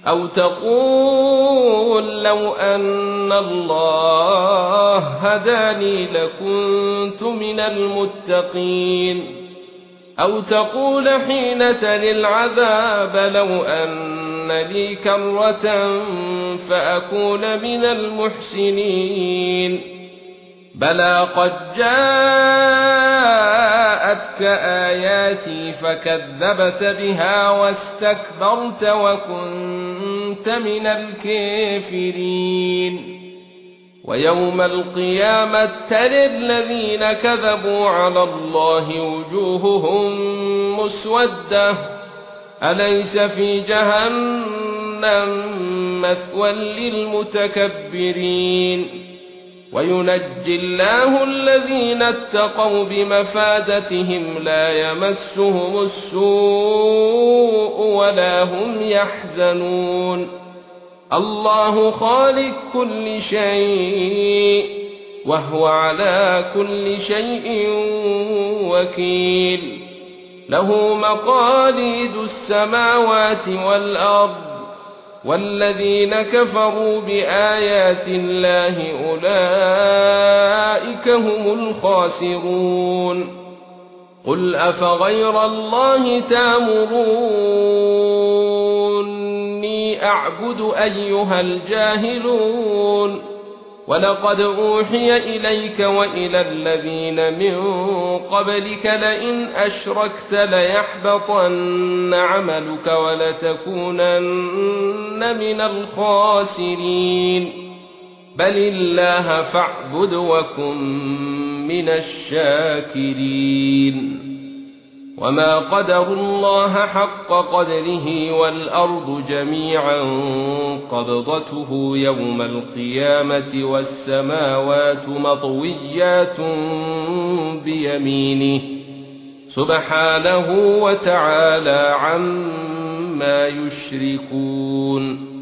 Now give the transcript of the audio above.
أو تقول لو أن الله هداني لكنت من المتقين أو تقول حين تلي العذاب لو أن لي كرة فأكون من المحسنين بلى قد جاءتك آياتي فكذبت بها واستكبرت وكنت من الكافرين ويوم القيامة ترى الذين كذبوا على الله وجوههم مسودة أليس في جهنم مثوى للمتكبرين وينجي الله الذين اتقوا بمفازتهم لا يمسهم السوء ولا هم يحزنون الله خالق كل شيء وهو على كل شيء وكيل له مقاليد السماوات والأرض والذين كفروا بآيات الله أولئك هم الخاسرون قل أفغير الله تأمروني أعبد أيها الجاهلون ولقد أوحي إليك وإلى الذين من قبلك لئن أشركت ليحبطن عملك ولتكونن من الخاسرين بل الله فاعبد وكن من الشاكرين وما قدروا الله حق قدره والأرض جميعا قبضته يوم القيامة والسماوات مطويات بيمينه سبحانه وتعالى عما يشركون